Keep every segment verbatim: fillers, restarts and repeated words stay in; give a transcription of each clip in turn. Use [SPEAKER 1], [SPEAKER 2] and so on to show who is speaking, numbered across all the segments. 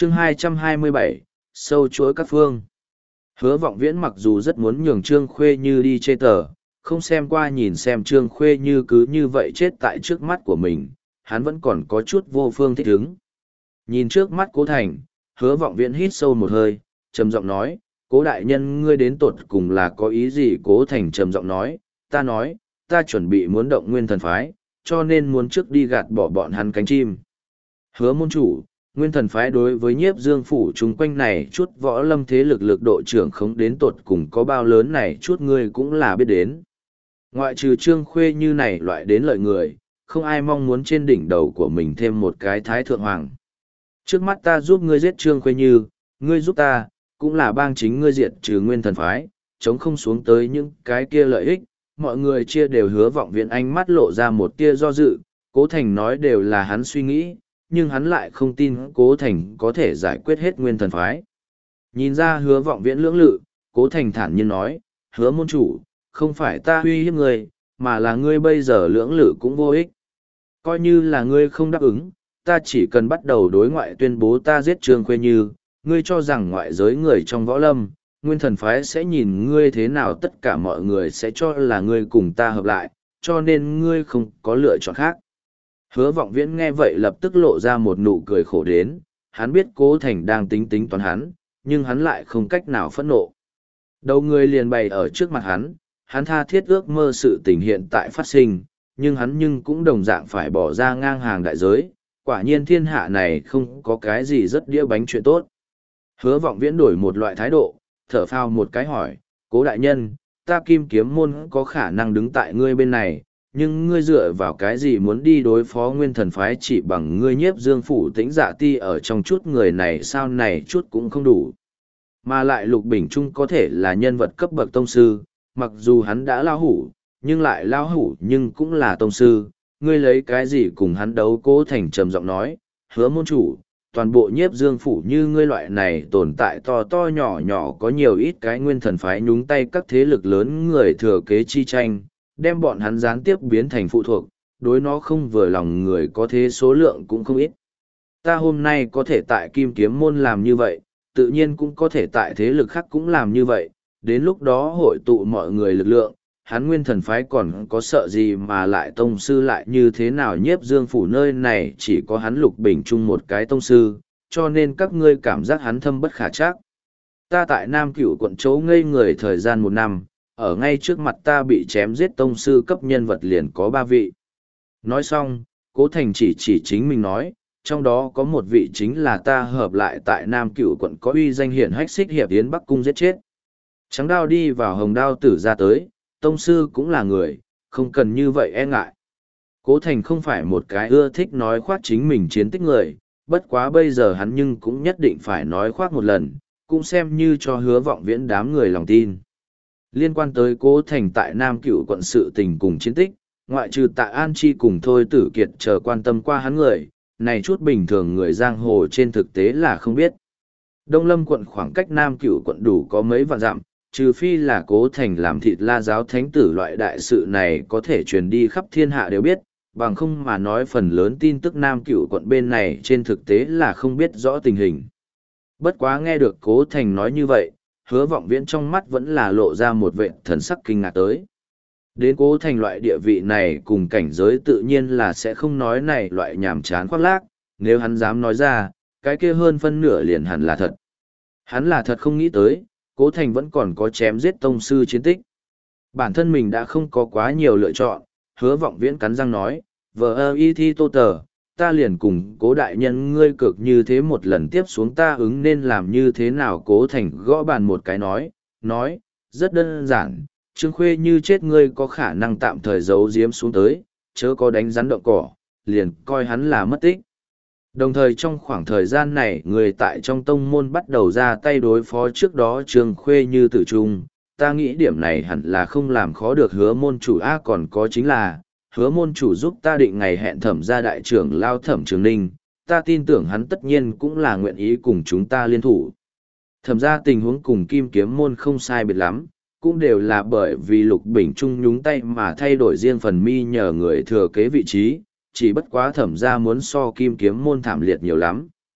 [SPEAKER 1] chương hai trăm hai mươi bảy, sâu chuỗi các phương. Hứa Vọng Viễn mặc dù rất muốn nhường Trương Khuê Như đi chê tờ, không xem qua nhìn xem Trương Khuê Như cứ như vậy chết tại trước mắt của mình, hắn vẫn còn có chút vô phương thích ứng. Nhìn trước mắt Cố Thành, Hứa Vọng Viễn hít sâu một hơi, trầm giọng nói, Cố đại nhân ngươi đến tột cùng là có ý gì? Cố Thành trầm giọng nói, ta nói, ta chuẩn bị muốn động Nguyên Thần phái, cho nên muốn trước đi gạt bỏ bọn hắn cánh chim. Hứa môn chủ, Nguyên Thần phái đối với Nhiếp Dương phủ chung quanh này chút võ lâm thế lực lực độ trưởng khống đến tột cùng có bao lớn này chút ngươi cũng là biết đến. Ngoại trừ Trương Khuê Như này loại đến lợi người, không ai mong muốn trên đỉnh đầu của mình thêm một cái thái thượng hoàng. Trước mắt ta giúp ngươi giết Trương Khuê Như, ngươi giúp ta, cũng là bang chính ngươi diệt trừ Nguyên Thần phái, chống không xuống tới những cái kia lợi ích, mọi người chia đều. Hứa Vọng Viễn ánh mắt lộ ra một tia do dự, Cố Thành nói đều là hắn suy nghĩ, nhưng hắn lại không tin Cố Thành có thể giải quyết hết Nguyên Thần phái. Nhìn ra Hứa Vọng Viễn lưỡng lự, Cố Thành thản nhiên nói, Hứa môn chủ, không phải ta uy hiếp ngươi, mà là ngươi bây giờ lưỡng lự cũng vô ích. Coi như là ngươi không đáp ứng, ta chỉ cần bắt đầu đối ngoại tuyên bố ta giết Trương Khuê Như, ngươi cho rằng ngoại giới người trong võ lâm, Nguyên Thần phái sẽ nhìn ngươi thế nào, tất cả mọi người sẽ cho là ngươi cùng ta hợp lại, cho nên ngươi không có lựa chọn khác. Hứa Vọng Viễn nghe vậy lập tức lộ ra một nụ cười khổ đến, hắn biết Cố Thành đang tính tính toán hắn, nhưng hắn lại không cách nào phẫn nộ. Đầu người liền bày ở trước mặt hắn, hắn tha thiết ước mơ sự tình hiện tại phát sinh, nhưng hắn nhưng cũng đồng dạng phải bỏ ra ngang hàng đại giới, quả nhiên thiên hạ này không có cái gì rất đĩa bánh chuyện tốt. Hứa Vọng Viễn đổi một loại thái độ, thở phào một cái hỏi, Cố đại nhân, ta Kim Kiếm môn có khả năng đứng tại ngươi bên này, nhưng ngươi dựa vào cái gì muốn đi đối phó Nguyên Thần phái? Chỉ bằng ngươi Nhiếp Dương phủ Tĩnh Dạ ti ở trong chút người này sao này chút cũng không đủ. Mà lại Lục Bình Trung có thể là nhân vật cấp bậc tông sư, mặc dù hắn đã lao hủ, nhưng lại lao hủ nhưng cũng là tông sư, ngươi lấy cái gì cùng hắn đấu? Cố Thành trầm giọng nói, Hứa môn chủ, toàn bộ Nhiếp Dương phủ như ngươi loại này tồn tại to to nhỏ nhỏ có nhiều ít cái Nguyên Thần phái nhúng tay các thế lực lớn người thừa kế chi tranh, đem bọn hắn gián tiếp biến thành phụ thuộc, đối nó không vừa lòng người có thế số lượng cũng không ít. Ta hôm nay có thể tại Kim Kiếm môn làm như vậy, tự nhiên cũng có thể tại thế lực khác cũng làm như vậy, đến lúc đó hội tụ mọi người lực lượng, hắn Nguyên Thần phái còn có sợ gì mà lại tông sư lại như thế nào? Nhiếp Dương phủ nơi này chỉ có hắn Lục Bình Trung một cái tông sư, cho nên các ngươi cảm giác hắn thâm bất khả trắc. Ta tại Nam Cửu quận chỗ ngây người thời gian một năm, ở ngay trước mặt ta bị chém giết tông sư cấp nhân vật liền có ba vị. Nói xong, Cố Thành chỉ chỉ chính mình nói, trong đó có một vị chính là ta hợp lại tại Nam Cửu quận có uy danh hiển hách Xích Hiệp Yến Bắc cung giết chết. Trắng đao đi vào hồng đao tử ra tới, tông sư cũng là người, không cần như vậy e ngại. Cố Thành không phải một cái ưa thích nói khoác chính mình chiến tích người, bất quá bây giờ hắn nhưng cũng nhất định phải nói khoác một lần, cũng xem như cho Hứa Vọng Viễn đám người lòng tin. Liên quan tới Cố Thành tại Nam Cửu quận sự tình cùng chiến tích, ngoại trừ Tạ An Chi cùng Thôi Tử Kiệt chờ quan tâm qua hắn người, này chút bình thường người giang hồ trên thực tế là không biết. Đông Lâm quận khoảng cách Nam Cửu quận đủ có mấy vạn dặm, trừ phi là Cố Thành làm thịt La giáo thánh tử loại đại sự này có thể truyền đi khắp thiên hạ đều biết, bằng không mà nói phần lớn tin tức Nam Cửu quận bên này trên thực tế là không biết rõ tình hình. Bất quá nghe được Cố Thành nói như vậy, Hứa Vọng Viễn trong mắt vẫn là lộ ra một vệt thần sắc kinh ngạc tới. Đến Cố Thành loại địa vị này cùng cảnh giới tự nhiên là sẽ không nói này loại nhảm chán khoác lác, nếu hắn dám nói ra, cái kia hơn phân nửa liền hẳn là thật. Hắn là thật không nghĩ tới, Cố Thành vẫn còn có chém giết tông sư chiến tích. Bản thân mình đã không có quá nhiều lựa chọn, Hứa Vọng Viễn cắn răng nói, vờ ơ y thi tô tờ, ta liền cùng Cố đại nhân ngươi cực như thế một lần tiếp xuống ta ứng nên làm như thế nào? Cố Thành gõ bàn một cái nói, nói, rất đơn giản, Trương Khuê Như chết ngươi có khả năng tạm thời giấu giếm xuống tới, chớ có đánh rắn động cỏ, liền coi hắn là mất tích. Đồng thời trong khoảng thời gian này người tại trong tông môn bắt đầu ra tay đối phó trước đó Trương Khuê Như tử trung, ta nghĩ điểm này hẳn là không làm khó được Hứa môn chủ. A còn có chính là, Hứa môn chủ giúp ta định ngày hẹn Thẩm gia đại trưởng lao Thẩm Trường Ninh, ta tin tưởng hắn tất nhiên cũng là nguyện ý cùng chúng ta liên thủ. Thẩm gia tình huống cùng Kim Kiếm môn không sai biệt lắm, cũng đều là bởi vì Lục Bình Trung nhúng tay mà thay đổi riêng phần mi nhờ người thừa kế vị trí, chỉ bất quá Thẩm gia muốn so Kim Kiếm môn thảm liệt nhiều lắm.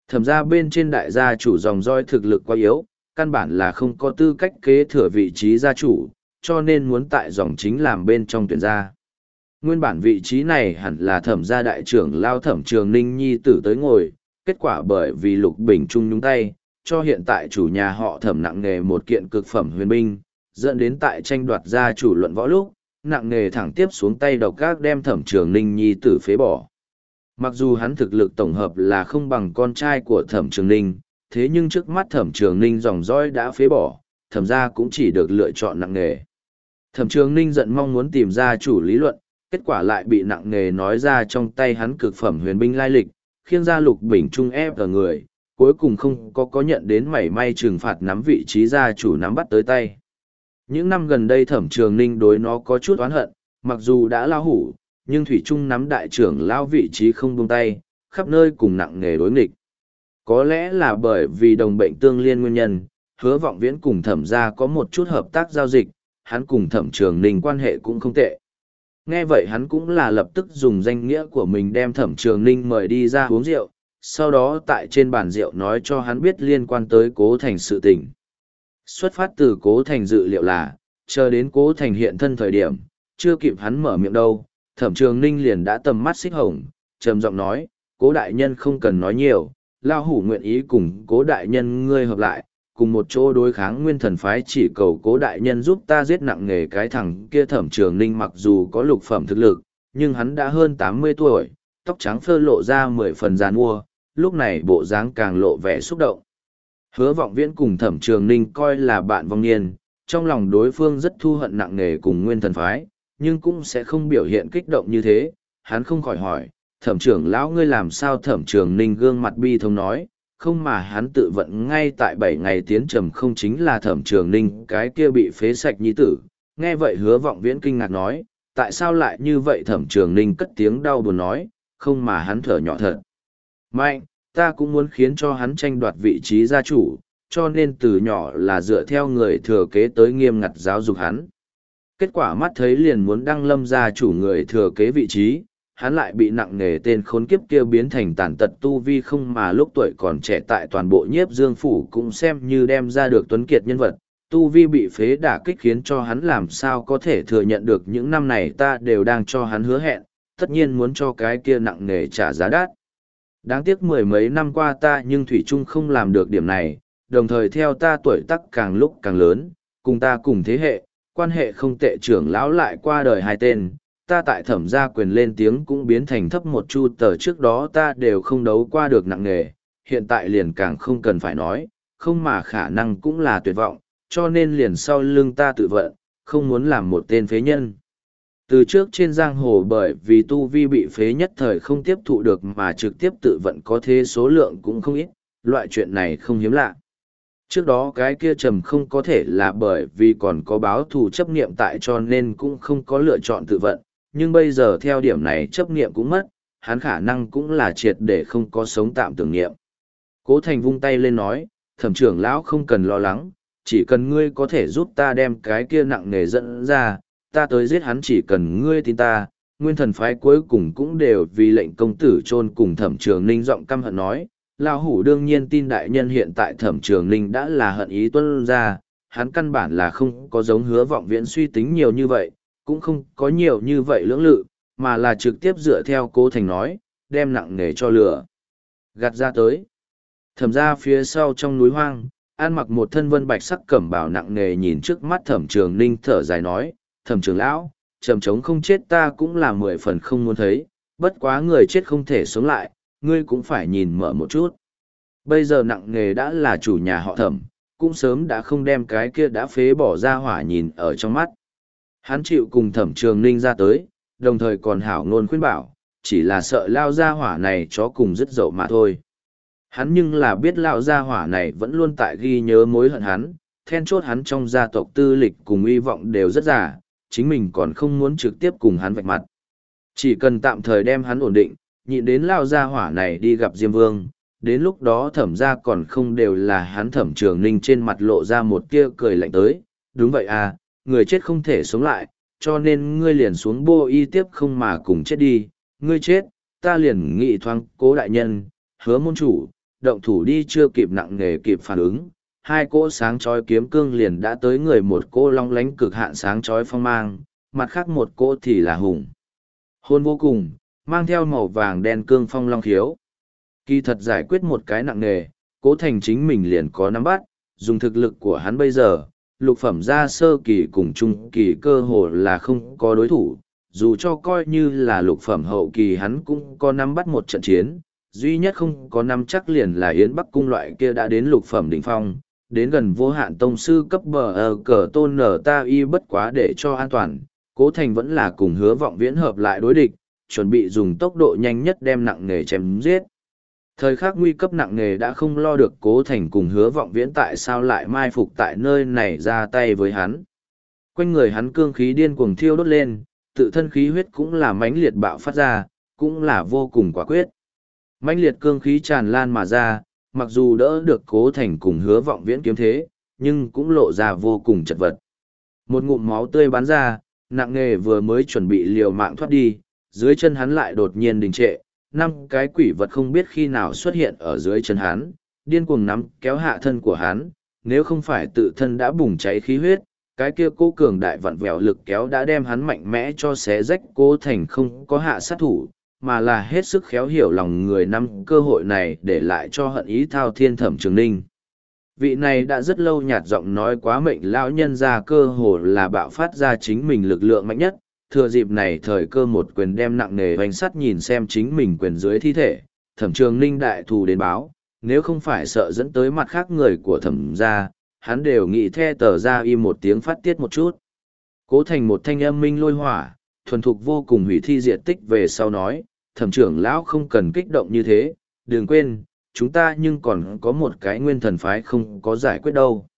[SPEAKER 1] Thẩm ra bên trên đại gia chủ dòng roi thực lực quá yếu, căn bản là không có tư cách kế thừa vị trí gia chủ, cho nên muốn tại dòng chính làm bên trong tuyển gia. Nguyên bản vị trí này hẳn là thẩm gia đại trưởng lao thẩm trường ninh nhi tử tới ngồi, kết quả bởi vì Lục Bình Trung nhúng tay, cho hiện tại chủ nhà họ thẩm nặng nghề một kiện cực phẩm huyền binh, dẫn đến tại tranh đoạt gia chủ luận võ lúc, nặng nghề thẳng tiếp xuống tay độc gác đem thẩm trường ninh nhi tử phế bỏ. Mặc dù hắn thực lực tổng hợp là không bằng con trai của thẩm trường ninh, thế nhưng trước mắt thẩm trường ninh dòng dõi đã phế bỏ, thẩm gia cũng chỉ được lựa chọn nặng nghề. Thẩm trường ninh giận mong muốn tìm ra chủ lý luận, kết quả lại bị nặng nghề nói ra trong tay hắn cực phẩm huyền binh lai lịch, khiêng ra Lục Bình Trung ép ở người, cuối cùng không có có nhận đến mảy may trừng phạt nắm vị trí gia chủ nắm bắt tới tay. Những năm gần đây thẩm trường ninh đối nó có chút oán hận, mặc dù đã lao hủ, nhưng Thủy Trung nắm đại trưởng lao vị trí không buông tay, khắp nơi cùng nặng nghề đối nghịch. Có lẽ là bởi vì đồng bệnh tương liên nguyên nhân, Hứa Vọng Viễn cùng thẩm gia có một chút hợp tác giao dịch, hắn cùng thẩm trường ninh quan hệ cũng không tệ. Nghe vậy hắn cũng là lập tức dùng danh nghĩa của mình đem thẩm trường ninh mời đi ra uống rượu, sau đó tại trên bàn rượu nói cho hắn biết liên quan tới Cố Thành sự tình. Xuất phát từ Cố Thành dự liệu là, chờ đến Cố Thành hiện thân thời điểm, chưa kịp hắn mở miệng đâu, thẩm trường ninh liền đã tầm mắt xích hồng, trầm giọng nói, Cố đại nhân không cần nói nhiều, lao hủ nguyện ý cùng Cố đại nhân ngươi hợp lại, cùng một chỗ đối kháng nguyên thần phái, chỉ cầu Cố đại nhân giúp ta giết nặng nghề cái thằng kia. Thẩm trường ninh mặc dù có lục phẩm thực lực, nhưng hắn đã hơn tám mươi tuổi, tóc trắng phơ lộ ra mười phần giàn mua, lúc này bộ dáng càng lộ vẻ xúc động. Hứa Vọng Viễn cùng thẩm trường ninh coi là bạn vong niên, trong lòng đối phương rất thu hận nặng nề cùng nguyên thần phái, nhưng cũng sẽ không biểu hiện kích động như thế. Hắn không khỏi hỏi, thẩm trưởng lão ngươi làm sao? Thẩm trường ninh gương mặt bi thống nói, không mà hắn tự vận ngay tại bảy ngày tiến trầm không chính là thẩm trường ninh cái kia bị phế sạch nhi tử. Nghe vậy Hứa Vọng Viễn kinh ngạc nói, tại sao lại như vậy? Thẩm trường ninh cất tiếng đau buồn nói, không mà hắn thở nhỏ thật mạnh, ta cũng muốn khiến cho hắn tranh đoạt vị trí gia chủ, cho nên từ nhỏ là dựa theo người thừa kế tới nghiêm ngặt giáo dục hắn. Kết quả mắt thấy liền muốn đăng lâm gia chủ người thừa kế vị trí, hắn lại bị nặng nề tên khốn kiếp kia biến thành tàn tật tu vi, không mà lúc tuổi còn trẻ tại toàn bộ Nhiếp Dương phủ cũng xem như đem ra được tuấn kiệt nhân vật, tu vi bị phế đả kích khiến cho hắn làm sao có thể thừa nhận được những năm này ta đều đang cho hắn hứa hẹn, tất nhiên muốn cho cái kia nặng nề trả giá đắt. Đáng tiếc mười mấy năm qua ta nhưng thủy chung không làm được điểm này, đồng thời theo ta tuổi tác càng lúc càng lớn, cùng ta cùng thế hệ, quan hệ không tệ trưởng lão lại qua đời hai tên, ta tại thẩm gia quyền lên tiếng cũng biến thành thấp một chu tờ, trước đó ta đều không đấu qua được nặng nề, hiện tại liền càng không cần phải nói, không mà khả năng cũng là tuyệt vọng, cho nên liền sau lưng ta tự vận, không muốn làm một tên phế nhân. Từ trước trên giang hồ bởi vì tu vi bị phế nhất thời không tiếp thụ được mà trực tiếp tự vận có thế số lượng cũng không ít, loại chuyện này không hiếm lạ. Trước đó cái kia trầm không có thể là bởi vì còn có báo thù chấp niệm tại cho nên cũng không có lựa chọn tự vận, nhưng bây giờ theo điểm này chấp niệm cũng mất, hắn khả năng cũng là triệt để không có sống tạm tưởng niệm. Cố Thành vung tay lên nói, thẩm trưởng lão không cần lo lắng, chỉ cần ngươi có thể giúp ta đem cái kia nặng nề dẫn ra, ta tới giết hắn, chỉ cần ngươi tin ta. Nguyên thần phái cuối cùng cũng đều vì lệnh công tử chôn cùng thẩm trường ninh giọng căm hận nói, lão hủ đương nhiên tin đại nhân, hiện tại thẩm trường ninh đã là hận ý tuân ra, hắn căn bản là không có giống Hứa Vọng Viễn suy tính nhiều như vậy, cũng không có nhiều như vậy lưỡng lự, mà là trực tiếp dựa theo Cố Thành nói, đem nặng nề cho lửa gạt ra tới. Thẩm ra phía sau trong núi hoang, an mặc một thân vân bạch sắc cẩm bào nặng nề nhìn trước mắt thẩm trường ninh thở dài nói, thẩm trưởng lão, trầm trống không chết ta cũng là mười phần không muốn thấy, bất quá người chết không thể sống lại, ngươi cũng phải nhìn mở một chút. Bây giờ nặng nề đã là chủ nhà họ thẩm, cũng sớm đã không đem cái kia đã phế bỏ ra hỏa nhìn ở trong mắt. Hắn chịu cùng thẩm trường ninh ra tới, đồng thời còn hảo ngôn khuyên bảo, chỉ là sợ lao ra hỏa này chó cùng dứt dậu mà thôi. Hắn nhưng là biết lão gia hỏa này vẫn luôn tại ghi nhớ mối hận hắn, then chốt hắn trong gia tộc tư lịch cùng uy vọng đều rất giả, chính mình còn không muốn trực tiếp cùng hắn vạch mặt. Chỉ cần tạm thời đem hắn ổn định, nhịn đến lão gia hỏa này đi gặp Diêm Vương, đến lúc đó thẩm gia còn không đều là hắn. Thẩm trường ninh trên mặt lộ ra một tia cười lạnh tới, đúng vậy à, người chết không thể sống lại, cho nên ngươi liền xuống bô y tiếp không mà cùng chết đi, ngươi chết, ta liền nghị thoáng Cố đại nhân, Hứa môn chủ, động thủ đi chưa kịp nặng nề kịp phản ứng, hai cỗ sáng chói kiếm cương liền đã tới người, một cỗ long lánh cực hạn sáng chói phong mang, mặt khác một cỗ thì là hùng hôn vô cùng, mang theo màu vàng đen cương phong long khiếu. Kỳ thật giải quyết một cái nặng nề, Cố Thành chính mình liền có nắm bắt, dùng thực lực của hắn bây giờ, lục phẩm gia sơ kỳ cùng trung kỳ cơ hồ là không có đối thủ, dù cho coi như là lục phẩm hậu kỳ hắn cũng có nắm bắt một trận chiến, duy nhất không có nắm chắc liền là Yến Bắc cung loại kia đã đến lục phẩm đỉnh phong, đến gần vô hạn tông sư cấp bờ ở cờ tôn nở ta y, bất quá để cho an toàn, Cố Thành vẫn là cùng Hứa Vọng Viễn hợp lại đối địch, chuẩn bị dùng tốc độ nhanh nhất đem nặng nề chém giết. Thời khắc nguy cấp nặng nề đã không lo được Cố Thành cùng Hứa Vọng Viễn tại sao lại mai phục tại nơi này ra tay với hắn. Quanh người hắn cương khí điên cuồng thiêu đốt lên, tự thân khí huyết cũng là mãnh liệt bạo phát ra, cũng là vô cùng quả quyết. Mãnh liệt cương khí tràn lan mà ra, mặc dù đỡ được Cố Thành cùng Hứa Vọng Viễn kiếm thế, nhưng cũng lộ ra vô cùng chật vật. Một ngụm máu tươi bắn ra, nặng nề vừa mới chuẩn bị liều mạng thoát đi, dưới chân hắn lại đột nhiên đình trệ, năm cái quỷ vật không biết khi nào xuất hiện ở dưới chân hắn, điên cuồng nắm kéo hạ thân của hắn, nếu không phải tự thân đã bùng cháy khí huyết, cái kia Cố cường đại vặn vẹo lực kéo đã đem hắn mạnh mẽ cho xé rách. Cố Thành không có hạ sát thủ, mà là hết sức khéo hiểu lòng người, năm cơ hội này để lại cho hận ý thao thiên Thẩm Trường Ninh. Vị này đã rất lâu nhạt giọng nói quá mệnh lão nhân ra cơ hồ là bạo phát ra chính mình lực lượng mạnh nhất, thừa dịp này thời cơ một quyền đem nặng nề hoành sắt, nhìn xem chính mình quyền dưới thi thể, Thẩm Trường Ninh đại thù đến báo, nếu không phải sợ dẫn tới mặt khác người của thẩm gia, hắn đều nghĩ the tờ ra im một tiếng phát tiết một chút. Cố Thành một thanh âm minh lôi hỏa, thuần thục vô cùng hủy thi diệt tích về sau nói, Thẩm trưởng lão không cần kích động như thế, đừng quên, chúng ta nhưng còn có một cái nguyên thần phái không có giải quyết đâu.